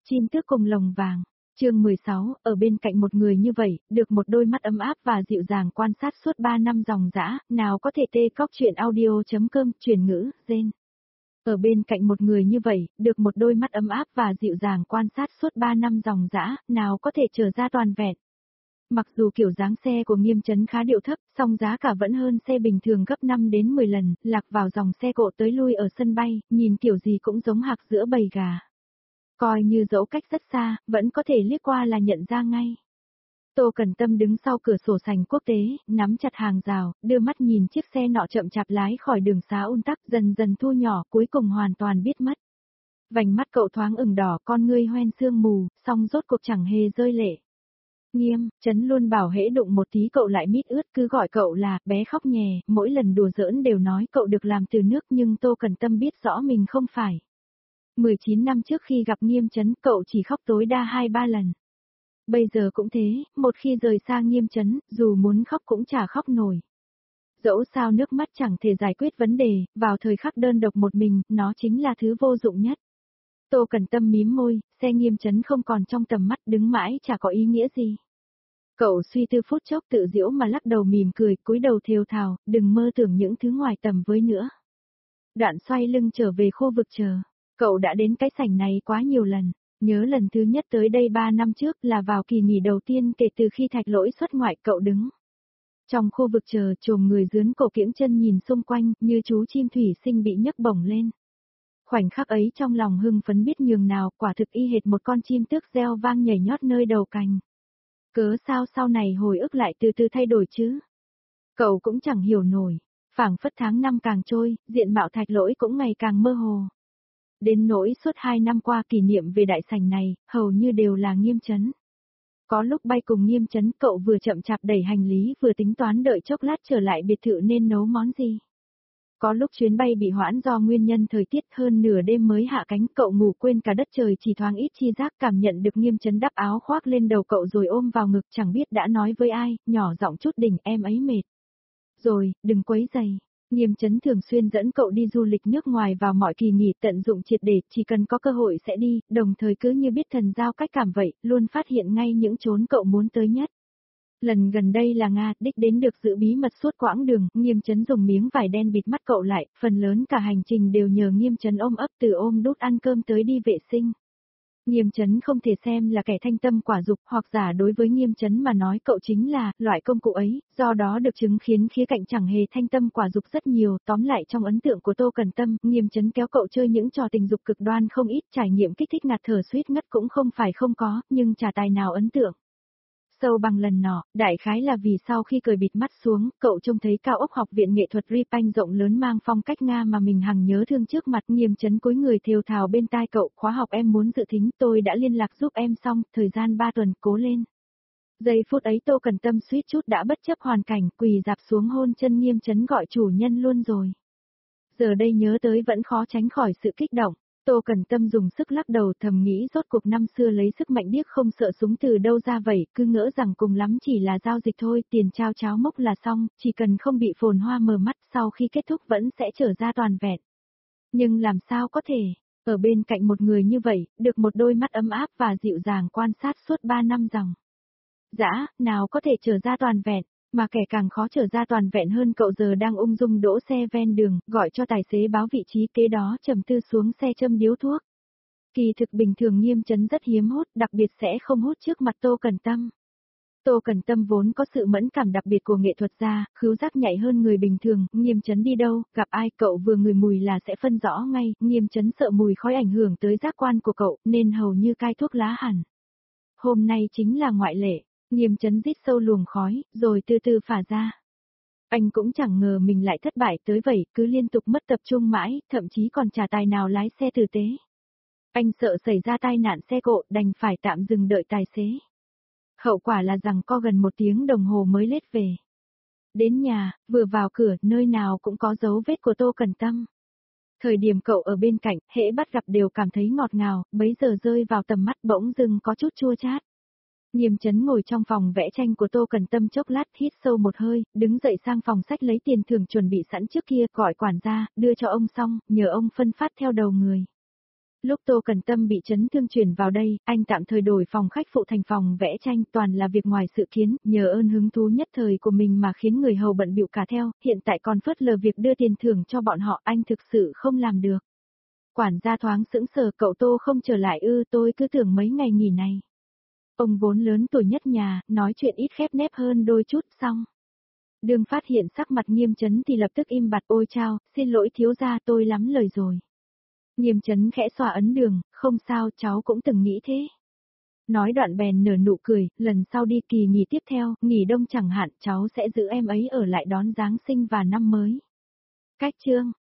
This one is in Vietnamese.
Chim tước cùng lồng vàng. Chương 16, ở bên cạnh một người như vậy, được một đôi mắt ấm áp và dịu dàng quan sát suốt 3 năm dòng dã, nào có thể tê cóc chuyện audio.com, chuyển ngữ, gen. Ở bên cạnh một người như vậy, được một đôi mắt ấm áp và dịu dàng quan sát suốt 3 năm dòng dã, nào có thể trở ra toàn vẹn. Mặc dù kiểu dáng xe của Nghiêm Chấn khá điệu thấp, song giá cả vẫn hơn xe bình thường gấp 5 đến 10 lần, lạc vào dòng xe cộ tới lui ở sân bay, nhìn kiểu gì cũng giống hạc giữa bầy gà. Coi như dẫu cách rất xa, vẫn có thể liếc qua là nhận ra ngay. Tô Cẩn Tâm đứng sau cửa sổ sành quốc tế, nắm chặt hàng rào, đưa mắt nhìn chiếc xe nọ chậm chạp lái khỏi đường xá ùn tắc, dần dần thu nhỏ, cuối cùng hoàn toàn biết mất. Vành mắt cậu thoáng ửng đỏ, con ngươi hoen sương mù, song rốt cuộc chẳng hề rơi lệ. Nghiêm Chấn luôn bảo hễ đụng một tí cậu lại mít ướt, cứ gọi cậu là bé khóc nhè, mỗi lần đùa giỡn đều nói cậu được làm từ nước, nhưng Tô Cẩn Tâm biết rõ mình không phải. 19 năm trước khi gặp Nghiêm Chấn, cậu chỉ khóc tối đa 2-3 lần. Bây giờ cũng thế, một khi rời xa Nghiêm Chấn, dù muốn khóc cũng chả khóc nổi. Dẫu sao nước mắt chẳng thể giải quyết vấn đề, vào thời khắc đơn độc một mình, nó chính là thứ vô dụng nhất. Tô Cẩn Tâm mím môi, xe Nghiêm Chấn không còn trong tầm mắt, đứng mãi chả có ý nghĩa gì. Cậu suy tư phút chốc tự giễu mà lắc đầu mỉm cười, cúi đầu thều thào, đừng mơ tưởng những thứ ngoài tầm với nữa. Đoạn xoay lưng trở về khu vực chờ. Cậu đã đến cái sảnh này quá nhiều lần, nhớ lần thứ nhất tới đây 3 năm trước là vào kỳ nghỉ đầu tiên kể từ khi Thạch Lỗi xuất ngoại, cậu đứng trong khu vực chờ, chồm người dướn cổ kiễng chân nhìn xung quanh, như chú chim thủy sinh bị nhấc bổng lên. Khoảnh khắc ấy trong lòng hưng phấn biết nhường nào, quả thực y hệt một con chim tước reo vang nhảy nhót nơi đầu cành. Cớ sao sau này hồi ức lại từ từ thay đổi chứ? Cậu cũng chẳng hiểu nổi, phảng phất tháng năm càng trôi, diện mạo Thạch Lỗi cũng ngày càng mơ hồ. Đến nỗi suốt 2 năm qua kỷ niệm về đại sảnh này, hầu như đều là Nghiêm Chấn. Có lúc bay cùng Nghiêm Chấn, cậu vừa chậm chạp đẩy hành lý vừa tính toán đợi chốc lát trở lại biệt thự nên nấu món gì. Có lúc chuyến bay bị hoãn do nguyên nhân thời tiết, hơn nửa đêm mới hạ cánh, cậu ngủ quên cả đất trời, chỉ thoáng ít chi giác cảm nhận được Nghiêm Chấn đắp áo khoác lên đầu cậu rồi ôm vào ngực, chẳng biết đã nói với ai, nhỏ giọng chút đỉnh, em ấy mệt. Rồi, đừng quấy rầy. Nghiêm Chấn thường xuyên dẫn cậu đi du lịch nước ngoài vào mọi kỳ nghỉ, tận dụng triệt để, chỉ cần có cơ hội sẽ đi, đồng thời cứ như biết thần giao cách cảm vậy, luôn phát hiện ngay những chốn cậu muốn tới nhất. Lần gần đây là Nga, đích đến được giữ bí mật suốt quãng đường, Nghiêm Chấn dùng miếng vải đen bịt mắt cậu lại, phần lớn cả hành trình đều nhờ Nghiêm Chấn ôm ấp, từ ôm đút ăn cơm tới đi vệ sinh. Nghiêm Chấn không thể xem là kẻ thanh tâm quả dục, hoặc giả đối với Nghiêm Chấn mà nói cậu chính là loại công cụ ấy, do đó được chứng khiến khía cạnh chẳng hề thanh tâm quả dục rất nhiều. Tóm lại trong ấn tượng của Tô Cẩn Tâm, Nghiêm Chấn kéo cậu chơi những trò tình dục cực đoan không ít, trải nghiệm kích thích ngạt thở suýt ngất cũng không phải không có, nhưng chả tài nào ấn tượng sâu bằng lần nọ. Đại khái là vì sau khi cởi bịt mắt xuống, cậu trông thấy cao ốc học viện nghệ thuật Ripanh rộng lớn mang phong cách Nga mà mình hằng nhớ thương trước mặt. Nghiêm Chấn cúi người thều thào bên tai cậu, khóa học em muốn dự thính, tôi đã liên lạc giúp em xong, thời gian 3 tuần, cố lên. Giây phút ấy Tô Cẩn Tâm suýt chút đã bất chấp hoàn cảnh, quỳ dạp xuống hôn chân Nghiêm Chấn, gọi chủ nhân luôn rồi. Giờ đây nhớ tới vẫn khó tránh khỏi sự kích động. Tô Cẩn Tâm dùng sức lắc đầu, thầm nghĩ rốt cuộc năm xưa lấy sức mạnh điếc không sợ súng từ đâu ra vậy, cứ ngỡ rằng cùng lắm chỉ là giao dịch thôi, tiền trao cháo mốc là xong, chỉ cần không bị phồn hoa mờ mắt, sau khi kết thúc vẫn sẽ trở ra toàn vẹn. Nhưng làm sao có thể, ở bên cạnh một người như vậy, được một đôi mắt ấm áp và dịu dàng quan sát suốt 3 năm dòng dã, nào có thể trở ra toàn vẹn. Mà kẻ càng khó trở ra toàn vẹn hơn cậu giờ đang ung dung đỗ xe ven đường, gọi cho tài xế báo vị trí, kế đó trầm tư xuống xe châm điếu thuốc. Kỳ thực bình thường Nghiêm Chấn rất hiếm hút, đặc biệt sẽ không hút trước mặt Tô Cẩn Tâm. Tô Cẩn Tâm vốn có sự mẫn cảm đặc biệt của nghệ thuật gia, khứu giác nhạy hơn người bình thường, Nghiêm Chấn đi đâu, gặp ai cậu vừa ngửi mùi là sẽ phân rõ ngay, Nghiêm Chấn sợ mùi khói ảnh hưởng tới giác quan của cậu, nên hầu như cai thuốc lá hẳn. Hôm nay chính là ngoại lệ. Nghiêm Chấn rít sâu luồng khói, rồi từ từ phả ra. Anh cũng chẳng ngờ mình lại thất bại tới vậy, cứ liên tục mất tập trung mãi, thậm chí còn chả tài nào lái xe tử tế. Anh sợ xảy ra tai nạn xe cộ, đành phải tạm dừng đợi tài xế. Hậu quả là rằng co gần 1 tiếng đồng hồ mới lết về. Đến nhà, vừa vào cửa, nơi nào cũng có dấu vết của Tô Cẩn Tâm. Thời điểm cậu ở bên cạnh, hễ bắt gặp đều cảm thấy ngọt ngào, bấy giờ rơi vào tầm mắt bỗng dưng có chút chua chát. Nghiêm Chấn ngồi trong phòng vẽ tranh của Tô Cẩn Tâm chốc lát, hít sâu một hơi, đứng dậy sang phòng sách lấy tiền thưởng chuẩn bị sẵn trước kia, gọi quản gia, đưa cho ông xong, nhờ ông phân phát theo đầu người. Lúc Tô Cần Tâm bị chấn thương chuyển vào đây, anh tạm thời đổi phòng khách phụ thành phòng vẽ tranh, toàn là việc ngoài sự kiến, nhờ ơn hứng thú nhất thời của mình mà khiến người hầu bận bịu cả theo, hiện tại còn phớt lờ việc đưa tiền thưởng cho bọn họ, anh thực sự không làm được. Quản gia thoáng sững sờ, cậu Tô không trở lại ư? Tôi cứ tưởng mấy ngày nghỉ này. Ông vốn lớn tuổi nhất nhà, nói chuyện ít khép nép hơn đôi chút, xong. Đường phát hiện sắc mặt Nghiêm Chấn thì lập tức im bặt, ôi chao, xin lỗi thiếu gia, tôi lắm lời rồi. Nghiêm Chấn khẽ xòa ấn Đường, không sao, cháu cũng từng nghĩ thế. Nói đoạn bèn nở nụ cười, lần sau đi kỳ nghỉ tiếp theo, nghỉ đông chẳng hạn, cháu sẽ giữ em ấy ở lại đón Giáng sinh và năm mới. Cách chương